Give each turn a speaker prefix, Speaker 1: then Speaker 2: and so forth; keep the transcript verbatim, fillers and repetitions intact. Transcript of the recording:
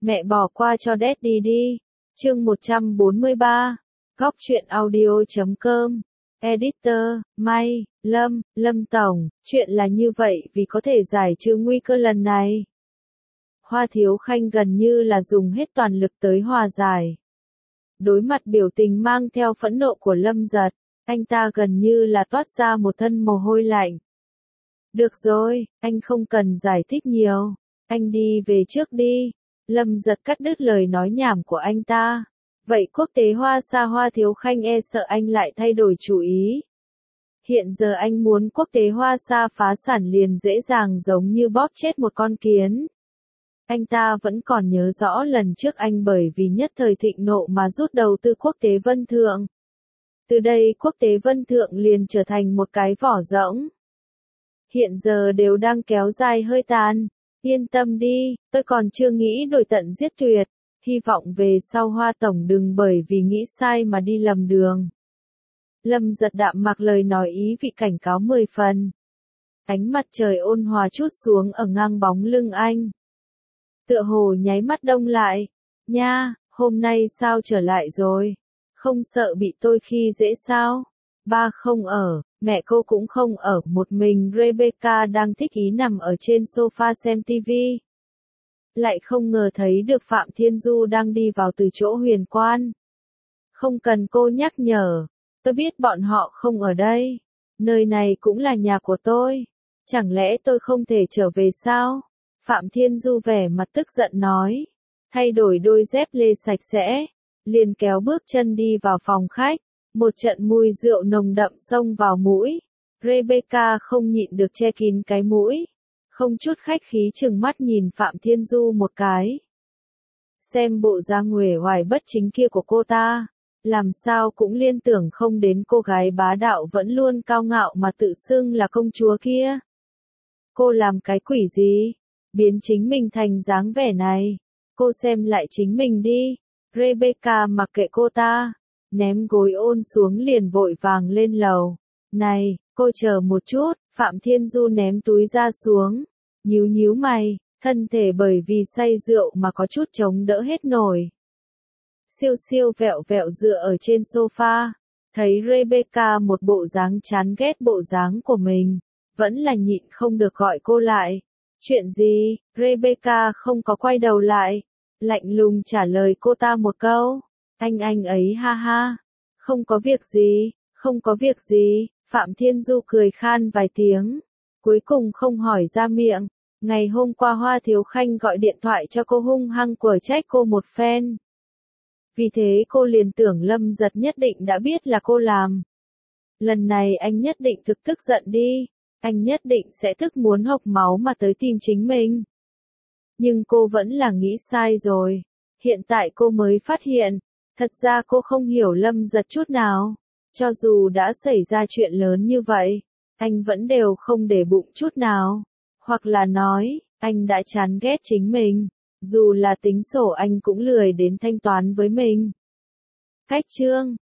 Speaker 1: Mẹ bỏ qua cho Daddy đi. Chương một trăm bốn mươi ba. Góc truyện audio chấm com. Editor, May, Lâm, Lâm Tổng, chuyện là như vậy vì có thể giải trừ nguy cơ lần này. Hoa Thiếu Khanh gần như là dùng hết toàn lực tới hòa giải. Đối mặt biểu tình mang theo phẫn nộ của Lâm Giật, anh ta gần như là toát ra một thân mồ hôi lạnh. Được rồi, anh không cần giải thích nhiều. Anh đi về trước đi. Lâm Giật cắt đứt lời nói nhảm của anh ta. Vậy quốc tế Hoa Sa Hoa Thiếu Khanh e sợ anh lại thay đổi chủ ý. Hiện giờ anh muốn quốc tế Hoa Sa phá sản liền dễ dàng giống như bóp chết một con kiến. Anh ta vẫn còn nhớ rõ lần trước anh bởi vì nhất thời thịnh nộ mà rút đầu tư quốc tế Vân Thượng. Từ đây quốc tế Vân Thượng liền trở thành một cái vỏ rỗng. Hiện giờ đều đang kéo dài hơi tàn. Yên tâm đi, tôi còn chưa nghĩ đổi tận giết tuyệt. Hy vọng về sau Hoa Tổng đừng bởi vì nghĩ sai mà đi lầm đường. Lâm Giật đạm mặc lời nói ý vị cảnh cáo mười phần. Ánh mặt trời ôn hòa chút xuống ở ngang bóng lưng anh. Tựa hồ nháy mắt đông lại. Nha, hôm nay sao trở lại rồi? Không sợ bị tôi khi dễ sao? Ba không ở, mẹ cô cũng không ở, một mình Rebecca đang thích ý nằm ở trên sofa xem tivi. Lại không ngờ thấy được Phạm Thiên Du đang đi vào từ chỗ huyền quan. Không cần cô nhắc nhở, tôi biết bọn họ không ở đây. Nơi này cũng là nhà của tôi. Chẳng lẽ tôi không thể trở về sao? Phạm Thiên Du vẻ mặt tức giận nói. Thay đổi đôi dép lê sạch sẽ, liền kéo bước chân đi vào phòng khách. Một trận mùi rượu nồng đậm xông vào mũi. Rebecca không nhịn được che kín cái mũi. Không chút khách khí chừng mắt nhìn Phạm Thiên Du một cái. Xem bộ dáng uể oải bất chính kia của cô ta. Làm sao cũng liên tưởng không đến cô gái bá đạo vẫn luôn cao ngạo mà tự xưng là công chúa kia. Cô làm cái quỷ gì? Biến chính mình thành dáng vẻ này. Cô xem lại chính mình đi. Rebecca mặc kệ cô ta. Ném gối ôn xuống liền vội vàng lên lầu. Này, cô chờ một chút, Phạm Thiên Du ném túi ra xuống. Nhíu nhíu mày, thân thể bởi vì say rượu mà có chút chống đỡ hết nổi. Siêu siêu vẹo vẹo dựa ở trên sofa. Thấy Rebecca một bộ dáng chán ghét bộ dáng của mình. Vẫn là nhịn không được gọi cô lại. Chuyện gì? Rebecca không có quay đầu lại. Lạnh lùng trả lời cô ta một câu. Anh anh ấy ha ha. Không có việc gì, không có việc gì. Phạm Thiên Du cười khan vài tiếng. Cuối cùng không hỏi ra miệng. Ngày hôm qua Hoa Thiếu Khanh gọi điện thoại cho cô hung hăng quở trách cô một phen. Vì thế cô liền tưởng Lâm Giật nhất định đã biết là cô làm. Lần này anh nhất định thực tức giận đi. Anh nhất định sẽ tức muốn hộc máu mà tới tìm chính mình. Nhưng cô vẫn là nghĩ sai rồi. Hiện tại cô mới phát hiện. Thật ra cô không hiểu Lâm Giật chút nào. Cho dù đã xảy ra chuyện lớn như vậy, anh vẫn đều không để bụng chút nào. Hoặc là nói, anh đã chán ghét chính mình. Dù là tính sổ anh cũng lười đến thanh toán với mình. Cách chương